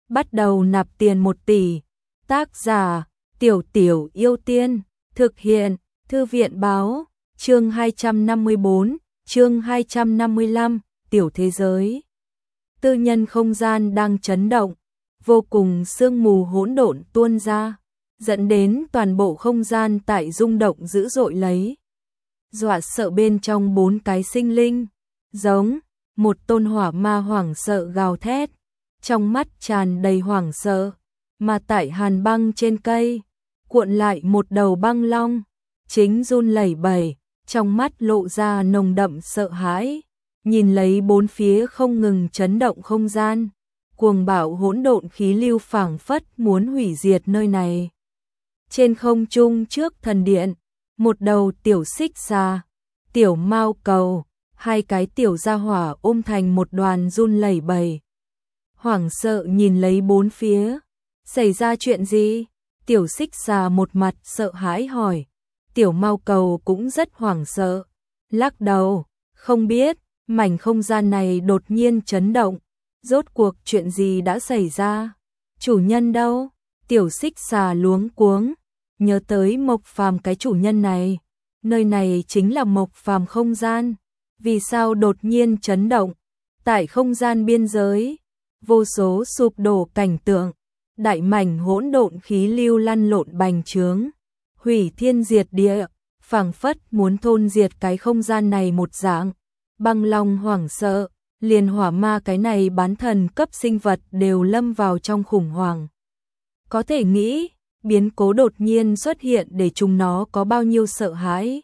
bắt đầu nạp tiền 1 tỷ. Tác giả, Tiểu Tiểu Yêu Tiên, thực hiện, Thư viện báo, chương 254, chương 255, Tiểu Thế Giới. Tư nhân không gian đang chấn động, vô cùng sương mù hỗn độn tuôn ra, dẫn đến toàn bộ không gian tại rung động dữ dội lấy. Dọa sợ bên trong 4 cái sinh linh, giống một tôn hỏa ma hoảng sợ gào thét, trong mắt tràn đầy hoảng sợ, mà tại hàn băng trên cây, cuộn lại một đầu băng long, chính run lẩy bẩy, trong mắt lộ ra nồng đậm sợ hãi, nhìn lấy bốn phía không ngừng chấn động không gian, cuồng bạo hỗn độn khí lưu phảng phất muốn hủy diệt nơi này. Trên không trung trước thần điện, một đầu tiểu xích xà, tiểu mao cầu, hai cái tiểu gia hỏa ôm thành một đoàn run lẩy bẩy. Hoảng sợ nhìn lấy bốn phía, xảy ra chuyện gì? Tiểu xích xà một mặt sợ hãi hỏi, tiểu mao cầu cũng rất hoảng sợ, lắc đầu, không biết, mảnh không gian này đột nhiên chấn động, rốt cuộc chuyện gì đã xảy ra? Chủ nhân đâu? Tiểu xích xà luống cuống, nhớ tới Mộc Phàm cái chủ nhân này, nơi này chính là Mộc Phàm không gian, vì sao đột nhiên chấn động? Tại không gian biên giới, vô số sụp đổ cảnh tượng, đại mảnh hỗn độn khí lưu lăn lộn bành trướng, hủy thiên diệt địa, phảng phất muốn thôn diệt cái không gian này một dạng. Băng long hoảng sợ, liền hỏa ma cái này bán thần cấp sinh vật đều lâm vào trong khủng hoảng. Có thể nghĩ, biến cố đột nhiên xuất hiện để chúng nó có bao nhiêu sợ hãi.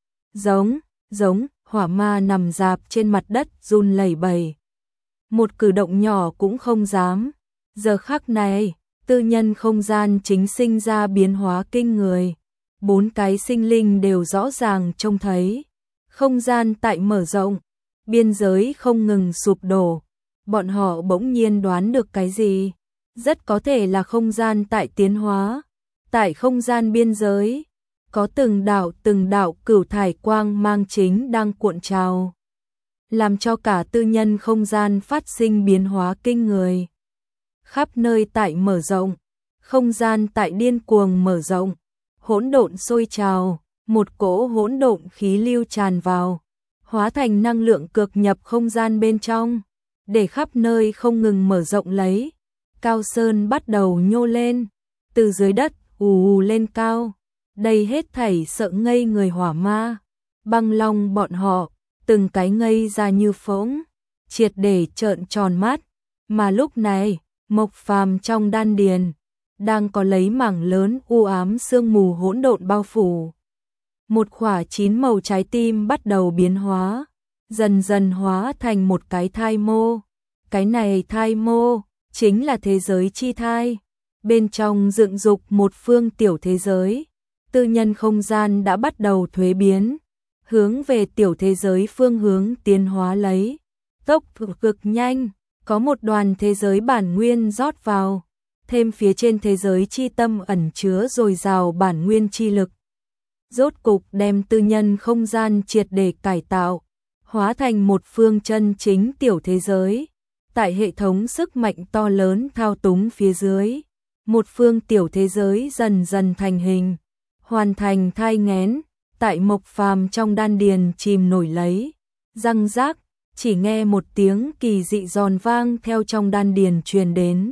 Giống, hỏa ma nằm rạp trên mặt đất run lẩy bẩy. Một cử động nhỏ cũng không dám. Giờ khắc này, tư nhân không gian chính sinh ra biến hóa kinh người. 4 cái sinh linh đều rõ ràng trông thấy. Không gian tại mở rộng, biên giới không ngừng sụp đổ. Bọn họ bỗng nhiên đoán được cái gì? Rất có thể là không gian tại tiến hóa. Tại không gian biên giới, có từng đạo cửu thải quang mang chính đang cuộn trào, làm cho cả tư nhân không gian phát sinh biến hóa kinh người. Khắp nơi tại mở rộng, không gian tại điên cuồng mở rộng, hỗn độn sôi trào, một cỗ hỗn độn khí lưu tràn vào, hóa thành năng lượng cực nhập không gian bên trong, để khắp nơi không ngừng mở rộng lấy. Cao sơn bắt đầu nhô lên, từ dưới đất ù lên cao. Đây hết thảy sợ ngây người hỏa ma, băng long bọn họ, từng cái ngây ra như phỗng, triệt để trợn tròn mắt. Mà lúc này, Mộc Phàm trong đan điền, đang có lấy mảng lớn u ám sương mù hỗn độn bao phủ. Một quả 9 màu trái tim bắt đầu biến hóa, dần dần hóa thành một cái thai mô. Cái này thai mô, chính là thế giới chi thai. Bên trong dựng dục một phương tiểu thế giới. Tư nhân không gian đã bắt đầu thuế biến, hướng về tiểu thế giới phương hướng tiến hóa lấy. Tốc độ cực nhanh, có một đoàn thế giới bản nguyên rót vào, thêm phía trên thế giới chi tâm ẩn chứa dồi dào bản nguyên chi lực. Rốt cục đem tư nhân không gian triệt để cải tạo, hóa thành một phương chân chính tiểu thế giới. Tại hệ thống sức mạnh to lớn thao túng phía dưới, một phương tiểu thế giới dần dần thành hình. Hoàn thành thai nghén, tại Mộc Phàm trong đan điền chìm nổi lấy, răng rác, chỉ nghe một tiếng kỳ dị giòn vang theo trong đan điền truyền đến.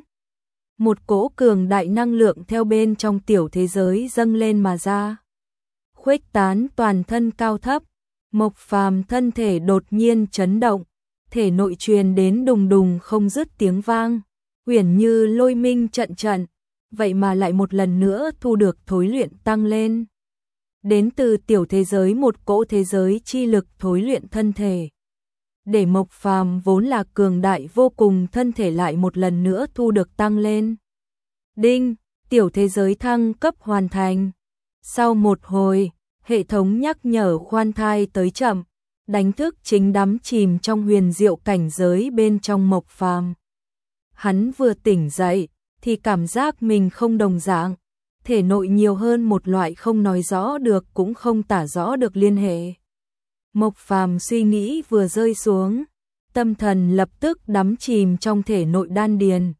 Một cỗ cường đại năng lượng theo bên trong tiểu thế giới dâng lên mà ra, khuếch tán toàn thân cao thấp. Mộc Phàm thân thể đột nhiên chấn động, thể nội truyền đến đùng đùng không dứt tiếng vang, uyển như lôi minh trận trận. Vậy mà lại một lần nữa thu được thối luyện tăng lên. Đến từ tiểu thế giới một cỗ thế giới chi lực thối luyện thân thể. Để Mộc Phàm vốn là cường đại vô cùng thân thể lại một lần nữa thu được tăng lên. Đinh, tiểu thế giới thăng cấp hoàn thành. Sau một hồi, hệ thống nhắc nhở khoan thai tới chậm, đánh thức chính đắm chìm trong huyền diệu cảnh giới bên trong Mộc Phàm. Hắn vừa tỉnh dậy, thì cảm giác mình không đồng dạng, thể nội nhiều hơn một loại không nói rõ được cũng không tả rõ được liên hệ. Mộc Phàm suy nghĩ vừa rơi xuống, tâm thần lập tức đắm chìm trong thể nội đan điền,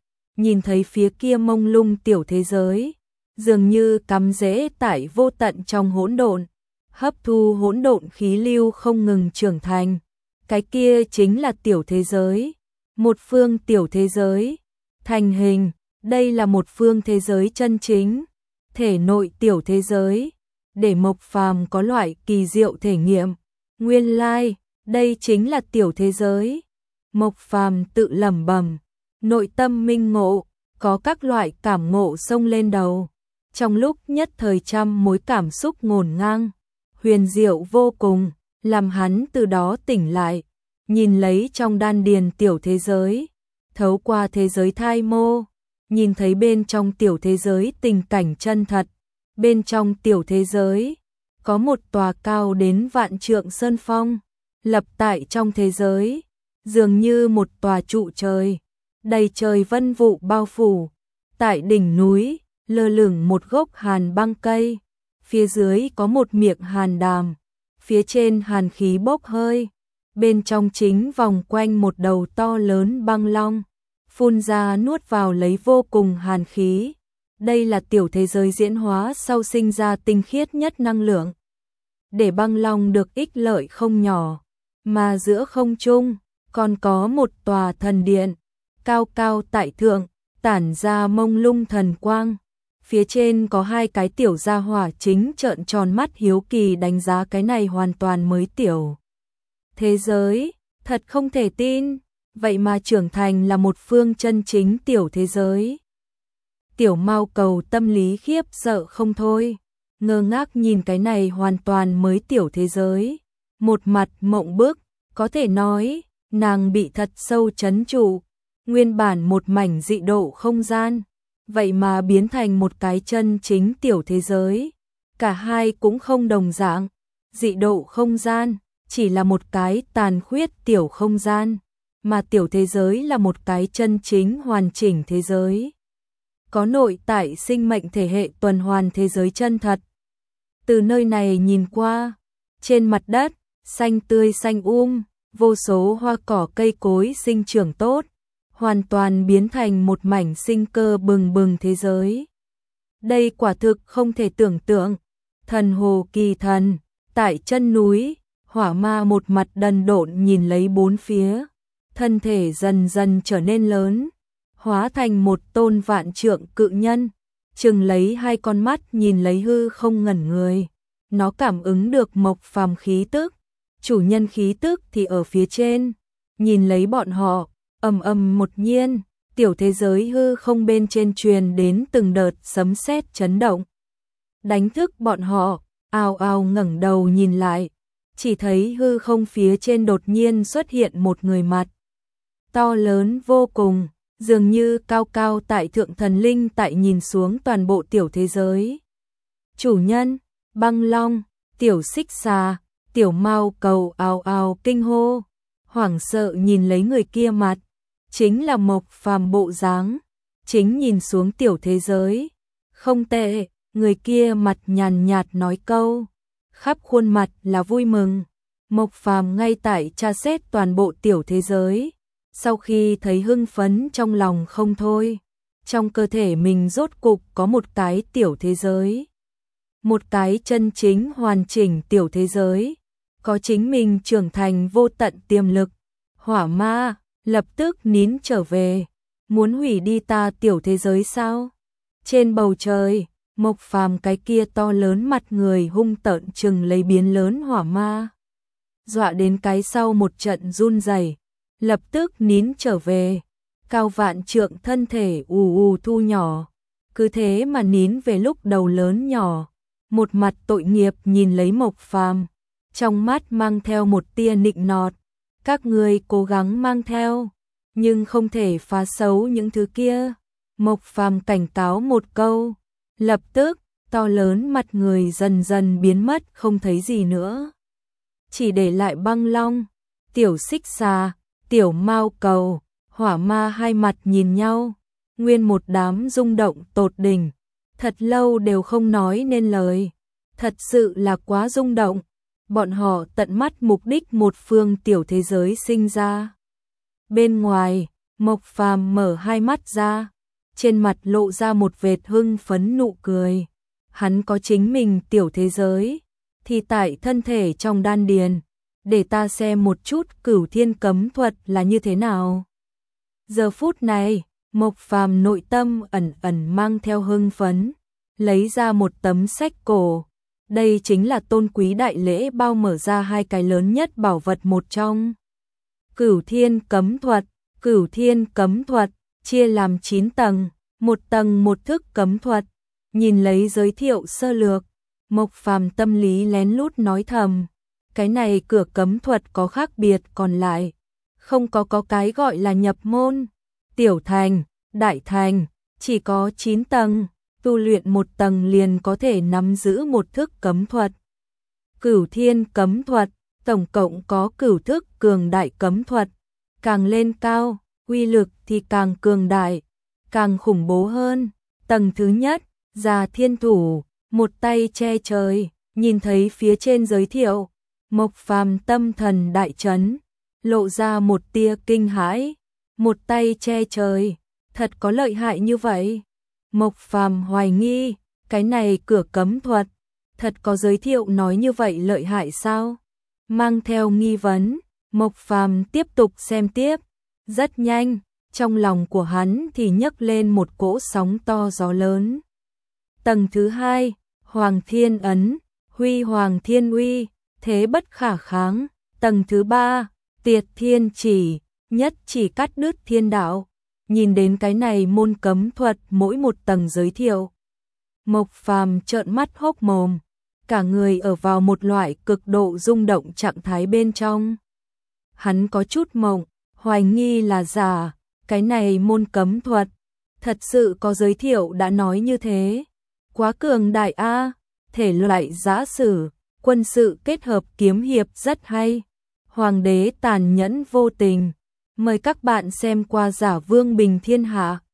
nhìn thấy phía kia mông lung tiểu thế giới, dường như cắm rễ tại vô tận trong hỗn độn, hấp thu hỗn độn khí lưu không ngừng trưởng thành. Cái kia chính là tiểu thế giới, một phương tiểu thế giới thành hình, đây là một phương thế giới chân chính, thể nội tiểu thế giới, để Mộc Phàm có loại kỳ diệu thể nghiệm. Nguyên lai, đây chính là tiểu thế giới. Mộc Phàm tự lẩm bẩm, nội tâm minh ngộ, có các loại cảm ngộ xông lên đầu. Trong lúc nhất thời trăm mối cảm xúc ngổn ngang, huyền diệu vô cùng, làm hắn từ đó tỉnh lại, nhìn lấy trong đan điền tiểu thế giới, thấu qua thế giới thai mô, nhìn thấy bên trong tiểu thế giới tình cảnh chân thật. Bên trong tiểu thế giới, có một tòa cao đến vạn trượng sơn phong, lập tại trong thế giới, dường như một tòa trụ trời, đầy trời vân vụ bao phủ. Tại đỉnh núi, lơ lửng một gốc hàn băng cây, phía dưới có một miệng hàn đàm, phía trên hàn khí bốc hơi, bên trong chính vòng quanh một đầu to lớn băng long, phun ra nuốt vào lấy vô cùng hàn khí. Đây là tiểu thế giới diễn hóa sau sinh ra tinh khiết nhất năng lượng, để băng long được ích lợi không nhỏ. Mà giữa không trung còn có một tòa thần điện, cao cao tại thượng, tản ra mông lung thần quang. Phía trên có hai cái tiểu gia hỏa chính trợn tròn mắt hiếu kỳ đánh giá cái này hoàn toàn mới tiểu thế giới, thật không thể tin, vậy mà trưởng thành là một phương chân chính tiểu thế giới. Tiểu Mao Cầu tâm lý khiếp sợ không thôi, ngơ ngác nhìn cái này hoàn toàn mới tiểu thế giới, một mặt mộng bức, có thể nói, nàng bị thật sâu chấn trụ, nguyên bản một mảnh dị độ không gian, vậy mà biến thành một cái chân chính tiểu thế giới, cả hai cũng không đồng dạng, dị độ không gian chỉ là một cái tàn khuyết tiểu không gian, mà tiểu thế giới là một cái chân chính hoàn chỉnh thế giới. Có nội tại sinh mệnh thể hệ tuần hoàn thế giới chân thật. Từ nơi này nhìn qua, trên mặt đất, xanh tươi xanh vô số hoa cỏ cây cối sinh trưởng tốt, hoàn toàn biến thành một mảnh sinh cơ bừng bừng thế giới. Đây quả thực không thể tưởng tượng. Thần hồ kỳ thần, tại chân núi, Hỏa Ma một mặt đần độn nhìn lấy bốn phía, thân thể dần dần trở nên lớn, hóa thành một tôn vạn trượng cự nhân, chừng lấy hai con mắt nhìn lấy hư không ngẩn người. Nó cảm ứng được Mộc Phàm khí tức, chủ nhân khí tức thì ở phía trên, nhìn lấy bọn họ, ầm ầm một nhiên, tiểu thế giới hư không bên trên truyền đến từng đợt sấm sét chấn động, đánh thức bọn họ, ào ào ngẩng đầu nhìn lại, chỉ thấy hư không phía trên đột nhiên xuất hiện một người mặt to lớn vô cùng, dường như cao cao tại thượng thần linh tại nhìn xuống toàn bộ tiểu thế giới. Chủ nhân, băng long, tiểu xích xà, tiểu Mao Cầu ào ào kinh hô, hoảng sợ nhìn lấy người kia mặt, chính là Mộc Phàm bộ dáng, chính nhìn xuống tiểu thế giới. Không tệ, người kia mặt nhàn nhạt nói câu, khắp khuôn mặt là vui mừng. Mộc Phàm ngay tại tra xét toàn bộ tiểu thế giới, sau khi thấy hưng phấn trong lòng không thôi, trong cơ thể mình rốt cục có một cái tiểu thế giới, một cái chân chính hoàn chỉnh tiểu thế giới, có chính mình trưởng thành vô tận tiềm lực. Hỏa Ma lập tức nín trở về, muốn hủy đi ta tiểu thế giới sao? Trên bầu trời, Mộc Phàm cái kia to lớn mặt người hung tợn chừng lấy biến lớn Hỏa Ma, dọa đến cái sau một trận run rẩy, lập tức nín trở về, cao vạn trượng thân thể thu nhỏ, cứ thế mà nín về lúc đầu lớn nhỏ, một mặt tội nghiệp nhìn lấy Mộc Phàm, trong mắt mang theo một tia nịnh nọt, các ngươi cố gắng mang theo, nhưng không thể phá xấu những thứ kia. Mộc Phàm cảnh cáo một câu, lập tức, to lớn mặt người dần dần biến mất không thấy gì nữa. Chỉ để lại băng long, tiểu xích xà, tiểu Mao Cầu, Hỏa Ma hai mặt nhìn nhau, nguyên một đám rung động tột đỉnh, thật lâu đều không nói nên lời, thật sự là quá rung động. Bọn họ tận mắt mục đích một phương tiểu thế giới sinh ra. Bên ngoài, Mộc Phàm mở hai mắt ra, trên mặt lộ ra một vệt hưng phấn nụ cười. Hắn có chính mình tiểu thế giới, thì tại thân thể trong đan điền, để ta xem một chút Cửu Thiên cấm thuật là như thế nào. Giờ phút này, Mộc Phàm nội tâm ẩn ẩn mang theo hưng phấn, lấy ra một tấm sách cổ. Đây chính là tôn quý đại lễ bao mở ra hai cái lớn nhất bảo vật một trong. Cửu Thiên cấm thuật, Cửu Thiên cấm thuật chia làm 9 tầng, một tầng một thức cấm thuật. Nhìn lấy giới thiệu sơ lược, Mộc Phàm tâm lý lén lút nói thầm, cái này cửa cấm thuật có khác biệt, còn lại không có cái gọi là nhập môn, tiểu thành, đại thành, chỉ có 9 tầng, tu luyện một tầng liền có thể nắm giữ một thức cấm thuật. Cửu Thiên cấm thuật, tổng cộng có cửu thức cường đại cấm thuật, càng lên cao, uy lực thì càng cường đại, càng khủng bố hơn. Tầng thứ nhất, Già Thiên Thủ, một tay che trời, nhìn thấy phía trên giới thiệu, Mộc Phàm tâm thần đại chấn, lộ ra một tia kinh hãi. Một tay che trời, thật có lợi hại như vậy? Mộc Phàm hoài nghi, cái này cửa cấm thuật, thật có giới thiệu nói như vậy lợi hại sao? Mang theo nghi vấn, Mộc Phàm tiếp tục xem tiếp. Rất nhanh, trong lòng của hắn thì nhấc lên một cỗ sóng to gió lớn. Tầng thứ hai, Hoàng Thiên ấn, Huy Hoàng Thiên uy, thế bất khả kháng. Tầng thứ ba, Tiệt Thiên chỉ, nhất chỉ cắt đứt thiên đạo. Nhìn đến cái này môn cấm thuật mỗi một tầng giới thiệu, Mộc Phàm trợn mắt hốc mồm, cả người ở vào một loại cực độ rung động trạng thái bên trong. Hắn có chút mộng, hoài nghi là giả, cái này môn cấm thuật, thật sự có giới thiệu đã nói như thế. Quá cường đại a, thể loại giã sử, quân sự kết hợp kiếm hiệp rất hay. Hoàng đế tàn nhẫn vô tình. Mời các bạn xem qua Giả Vương Bình Thiên Hạ.